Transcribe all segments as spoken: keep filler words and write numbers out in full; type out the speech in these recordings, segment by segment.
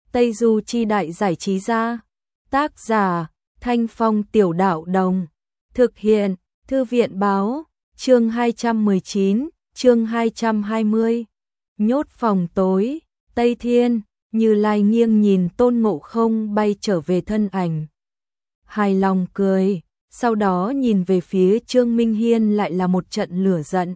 Tây Du Chi Đại Giải Trí Gia. Tác giả Thanh Phong Tiểu Đạo Đồng. Thực hiện Thư viện Báo. Chương hai trăm mười chín, chương hai trăm hai mươi. Nhốt phòng tối. Tây Thiên. Như Lai nghiêng nhìn Tôn Ngộ Không bay trở về thân ảnh, hài lòng cười, sau đó nhìn về phía Trương Minh Hiên lại là một trận lửa giận.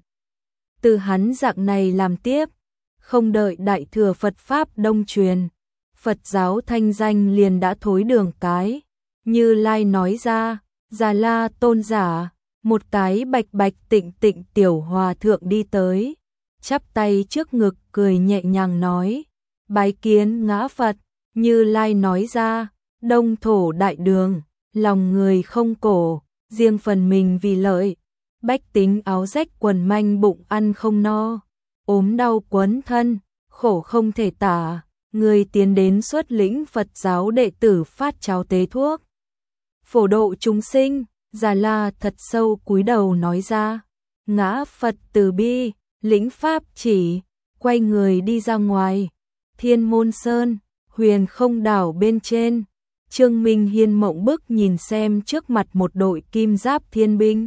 Từ hắn dạng này làm tiếp, không đợi Đại Thừa Phật Pháp đông truyền, Phật giáo thanh danh liền đã thối đường cái. Như Lai nói ra, Già La tôn giả, một cái bạch bạch tịnh tịnh tiểu hòa thượng đi tới, chắp tay trước ngực cười nhẹ nhàng nói, bái kiến ngã Phật. Như Lai nói ra, đông thổ đại đường, lòng người không cổ, riêng phần mình vì lợi, bách tính áo rách quần manh bụng ăn không no, ốm đau quấn thân, khổ không thể tả, người tiến đến xuất lĩnh Phật giáo đệ tử phát cháo tế thuốc, phổ độ chúng sinh. Già La thật sâu cúi đầu nói ra, ngã Phật từ bi, lĩnh pháp chỉ, quay người đi ra ngoài. Thiên Môn Sơn, Huyền Không Đảo bên trên, Trương Minh Hiên mộng bức nhìn xem trước mặt một đội kim giáp thiên binh.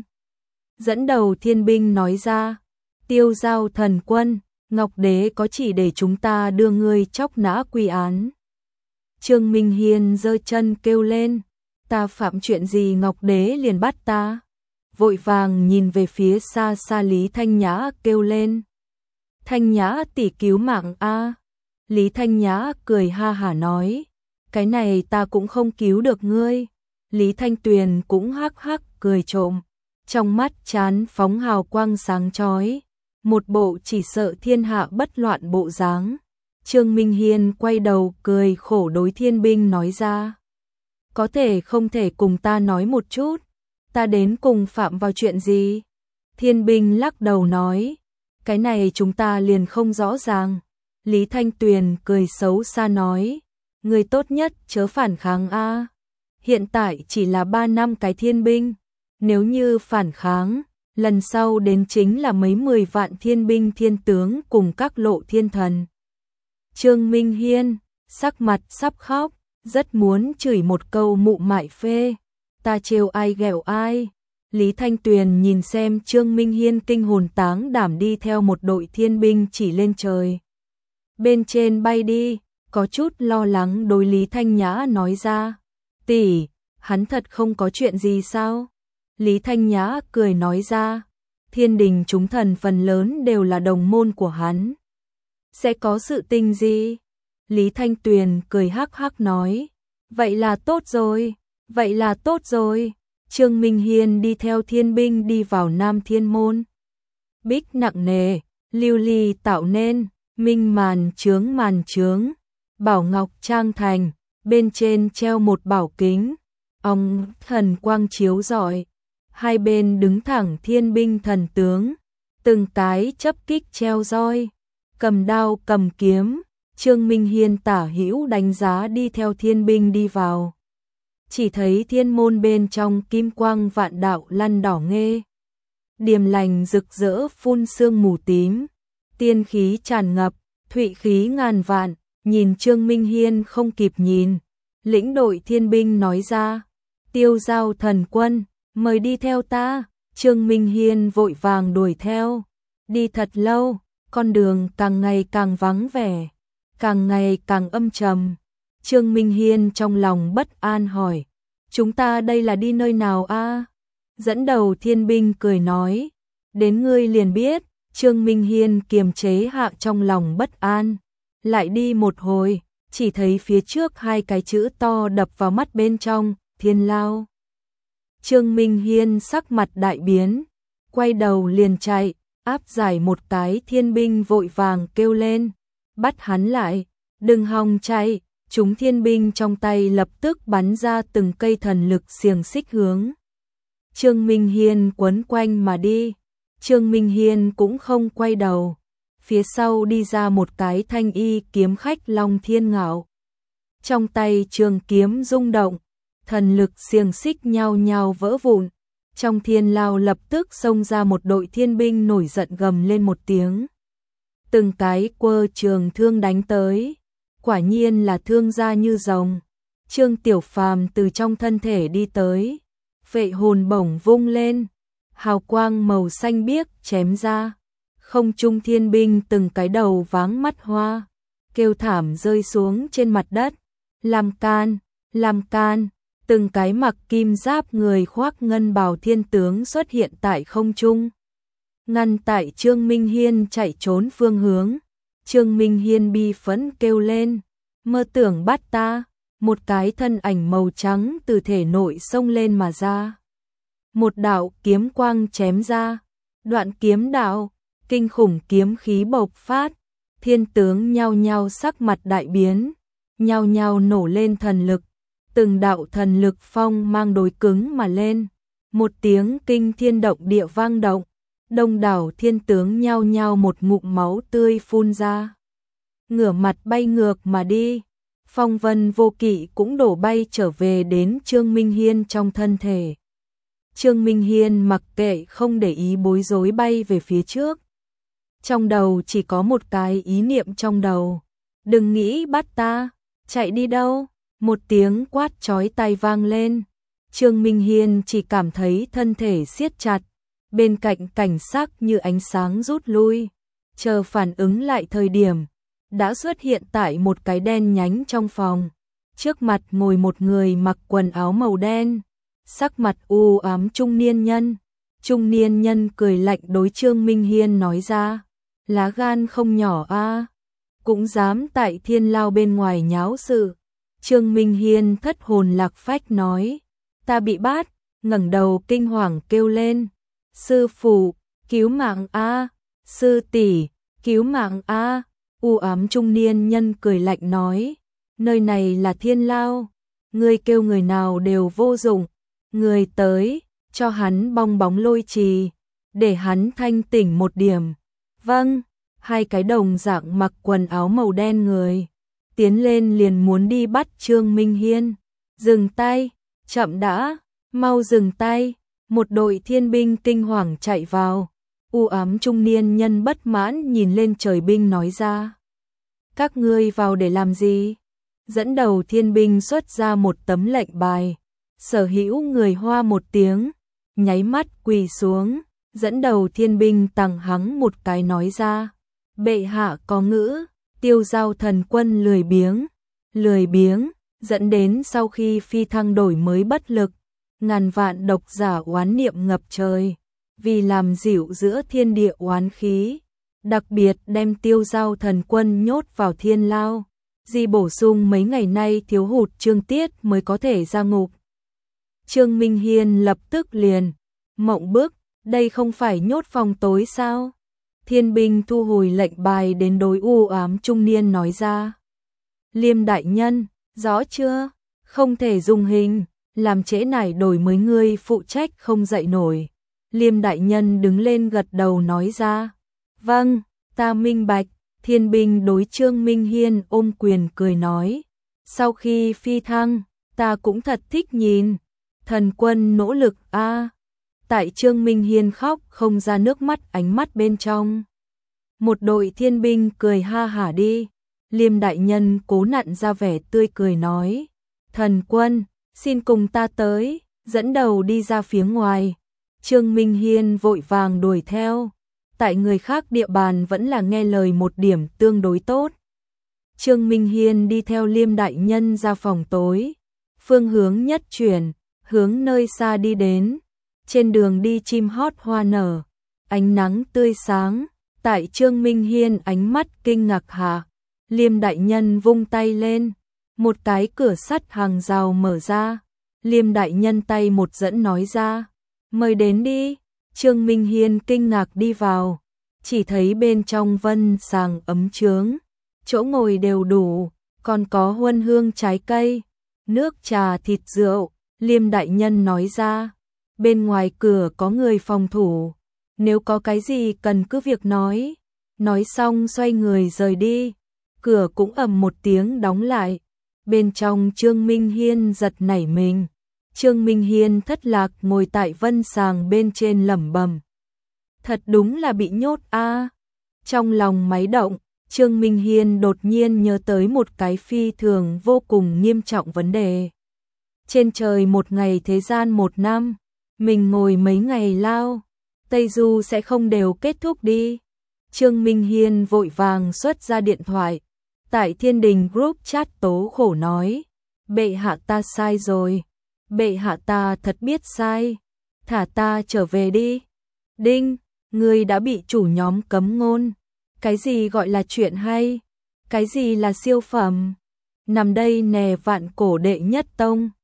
Dẫn đầu thiên binh nói ra, Tiêu Giao thần quân, Ngọc Đế có chỉ để chúng ta đưa ngươi chóc nã quy án. Trương Minh Hiên giơ chân kêu lên, ta phạm chuyện gì Ngọc Đế liền bắt ta. Vội vàng nhìn về phía xa xa Lý Thanh Nhã kêu lên, Thanh Nhã tỷ cứu mạng a. Lý Thanh Nhã cười ha hả nói, cái này ta cũng không cứu được ngươi. Lý Thanh Tuyền cũng hắc hắc cười trộm, trong mắt chán phóng hào quang sáng chói, một bộ chỉ sợ thiên hạ bất loạn bộ dáng. Trương Minh Hiên quay đầu cười khổ đối thiên binh nói ra, có thể không thể cùng ta nói một chút, ta đến cùng phạm vào chuyện gì? Thiên binh lắc đầu nói, cái này chúng ta liền không rõ ràng. Lý Thanh Tuyền cười xấu xa nói, người tốt nhất chớ phản kháng a. Hiện tại chỉ là ba năm cái thiên binh, nếu như phản kháng, lần sau đến chính là mấy mười vạn thiên binh thiên tướng cùng các lộ thiên thần. Trương Minh Hiên, sắc mặt sắp khóc, rất muốn chửi một câu mụ mại phê, ta trêu ai ghẹo ai. Lý Thanh Tuyền nhìn xem Trương Minh Hiên kinh hồn táng đảm đi theo một đội thiên binh chỉ lên trời. Bên trên bay đi, có chút lo lắng đối Lý Thanh Nhã nói ra, tỷ, hắn thật không có chuyện gì sao? Lý Thanh Nhã cười nói ra, thiên đình chúng thần phần lớn đều là đồng môn của hắn. Sẽ có sự tình gì? Lý Thanh Tuyền cười hắc hắc nói, vậy là tốt rồi, vậy là tốt rồi. Trương Minh Hiên đi theo thiên binh đi vào Nam Thiên Môn. Bích nặng nề, lưu ly tạo nên, minh màn chướng màn chướng, bảo ngọc trang thành, bên trên treo một bảo kính, ong thần quang chiếu rọi, hai bên đứng thẳng thiên binh thần tướng, từng cái chấp kích treo roi, cầm đao cầm kiếm. Trương Minh Hiên tả hữu đánh giá đi theo thiên binh đi vào, chỉ thấy thiên môn bên trong kim quang vạn đạo lăn đỏ nghê, điềm lành rực rỡ phun sương mù tím, tiên khí tràn ngập, thụy khí ngàn vạn. Nhìn Trương Minh Hiên không kịp nhìn, lĩnh đội thiên binh nói ra, Tiêu Giao thần quân, mời đi theo ta. Trương Minh Hiên vội vàng đuổi theo, đi thật lâu, con đường càng ngày càng vắng vẻ, càng ngày càng âm trầm. Trương Minh Hiên trong lòng bất an hỏi, chúng ta đây là đi nơi nào a? Dẫn đầu thiên binh cười nói, đến ngươi liền biết. Trương Minh Hiên kiềm chế hạ trong lòng bất an, lại đi một hồi, chỉ thấy phía trước hai cái chữ to đập vào mắt bên trong, Thiên Lao. Trương Minh Hiên sắc mặt đại biến, quay đầu liền chạy, áp giải một cái thiên binh vội vàng kêu lên, bắt hắn lại, đừng hòng chạy. Chúng thiên binh trong tay lập tức bắn ra từng cây thần lực xiềng xích hướng Trương Minh Hiên quấn quanh mà đi. Trương Minh Hiên cũng không quay đầu, phía sau đi ra một cái thanh y kiếm khách Long Thiên Ngạo. Trong tay trường kiếm rung động, thần lực xiềng xích nhao nhao vỡ vụn, trong thiên lao lập tức xông ra một đội thiên binh nổi giận gầm lên một tiếng. Từng cái quơ trường thương đánh tới, quả nhiên là thương gia như rồng. Trương Tiểu Phàm từ trong thân thể đi tới, vệ hồn bổng vung lên, hào quang màu xanh biếc chém ra, không trung thiên binh từng cái đầu váng mắt hoa, kêu thảm rơi xuống trên mặt đất, làm can, làm can, từng cái mặc kim giáp người khoác ngân bào thiên tướng xuất hiện tại không trung, ngăn tại Trương Minh Hiên chạy trốn phương hướng. Trương Minh Hiên bi phẫn kêu lên, mơ tưởng bắt ta, một cái thân ảnh màu trắng từ thể nội xông lên mà ra. Một đạo kiếm quang chém ra, đoạn kiếm đạo, kinh khủng kiếm khí bộc phát, thiên tướng nhao nhao sắc mặt đại biến, nhao nhao nổ lên thần lực, từng đạo thần lực phong mang đối cứng mà lên, một tiếng kinh thiên động địa vang động, đông đảo thiên tướng nhao nhao một ngụm máu tươi phun ra, ngửa mặt bay ngược mà đi. Phong vân vô kỵ cũng đổ bay trở về đến Trương Minh Hiên trong thân thể. Trương Minh Hiên mặc kệ không để ý bối rối bay về phía trước. Trong đầu chỉ có một cái ý niệm trong đầu. Đừng nghĩ bắt ta, chạy đi đâu. Một tiếng quát chói tai vang lên. Trương Minh Hiên chỉ cảm thấy thân thể siết chặt. Bên cạnh cảnh sắc như ánh sáng rút lui. Chờ phản ứng lại thời điểm. Đã xuất hiện tại một cái đen nhánh trong phòng. Trước mặt ngồi một người mặc quần áo màu đen. Sắc mặt u ám trung niên nhân. Trung niên nhân cười lạnh đối Trương Minh Hiên nói ra. Lá gan không nhỏ a, cũng dám tại thiên lao bên ngoài nháo sự. Trương Minh Hiên thất hồn lạc phách nói. Ta bị bắt, ngẩng đầu kinh hoàng kêu lên. Sư phụ, cứu mạng a, sư tỷ, cứu mạng a. U ám trung niên nhân cười lạnh nói. Nơi này là thiên lao, ngươi kêu người nào đều vô dụng. Người tới, cho hắn bong bóng lôi trì, để hắn thanh tỉnh một điểm. Vâng, hai cái đồng dạng mặc quần áo màu đen người, tiến lên liền muốn đi bắt Trương Minh Hiên. Dừng tay, chậm đã, mau dừng tay. Một đội thiên binh kinh hoàng chạy vào. U ám trung niên nhân bất mãn nhìn lên trời binh nói ra. Các ngươi vào để làm gì? Dẫn đầu thiên binh xuất ra một tấm lệnh bài. Sở hữu người Hoa một tiếng, nháy mắt quỳ xuống, dẫn đầu thiên binh tằng hắng một cái nói ra. Bệ hạ có ngữ, tiêu giao thần quân lười biếng, lười biếng, dẫn đến sau khi phi thăng đổi mới bất lực, ngàn vạn độc giả oán niệm ngập trời, vì làm dịu giữa thiên địa oán khí, đặc biệt đem tiêu giao thần quân nhốt vào thiên lao, di bổ sung mấy ngày nay thiếu hụt chương tiết mới có thể ra ngục. Trương Minh Hiên lập tức liền, mộng bức, đây không phải nhốt phòng tối sao? Thiên binh thu hồi lệnh bài đến đối u ám trung niên nói ra. Liêm đại nhân, rõ chưa? Không thể dùng hình, làm trễ nải đổi mới ngươi phụ trách không dậy nổi. Liêm đại nhân đứng lên gật đầu nói ra. Vâng, ta minh bạch. Thiên binh đối Trương Minh Hiên ôm quyền cười nói. Sau khi phi thăng, ta cũng thật thích nhìn. Thần quân nỗ lực a. Tại Trương Minh Hiên khóc không ra nước mắt ánh mắt bên trong. Một đội thiên binh cười ha hả đi. Liêm đại nhân cố nặn ra vẻ tươi cười nói. Thần quân, xin cùng ta tới, dẫn đầu đi ra phía ngoài. Trương Minh Hiên vội vàng đuổi theo. Tại người khác địa bàn vẫn là nghe lời một điểm tương đối tốt. Trương Minh Hiên đi theo Liêm đại nhân ra phòng tối. Phương hướng nhất chuyển, hướng nơi xa đi đến. Trên đường đi chim hót hoa nở, ánh nắng tươi sáng, tại Trương Minh Hiên ánh mắt kinh ngạc hạ, Liêm đại nhân vung tay lên, một cái cửa sắt hàng rào mở ra, Liêm đại nhân tay một dẫn nói ra, mời đến đi. Trương Minh Hiên kinh ngạc đi vào, chỉ thấy bên trong vân sàng ấm chướng, chỗ ngồi đều đủ, còn có huân hương trái cây, nước trà thịt rượu. Liêm đại nhân nói ra. Bên ngoài cửa có người phòng thủ, nếu có cái gì cần cứ việc nói. Nói xong xoay người rời đi, cửa cũng ầm một tiếng đóng lại. Bên trong Trương Minh Hiên giật nảy mình. Trương Minh Hiên thất lạc ngồi tại vân sàng bên trên lẩm bẩm. Thật đúng là bị nhốt a. Trong lòng máy động, Trương Minh Hiên đột nhiên nhớ tới một cái phi thường vô cùng nghiêm trọng vấn đề. Trên trời một ngày thế gian một năm, mình ngồi mấy ngày lao, Tây Du sẽ không đều kết thúc đi. Trương Minh Hiên vội vàng xuất ra điện thoại, tại Thiên Đình Group chat tố khổ nói, bệ hạ ta sai rồi, bệ hạ ta thật biết sai, thả ta trở về đi. Đinh, ngươi đã bị chủ nhóm cấm ngôn. Cái gì gọi là chuyện hay? Cái gì là siêu phẩm? Nằm đây nè vạn cổ đệ nhất tông.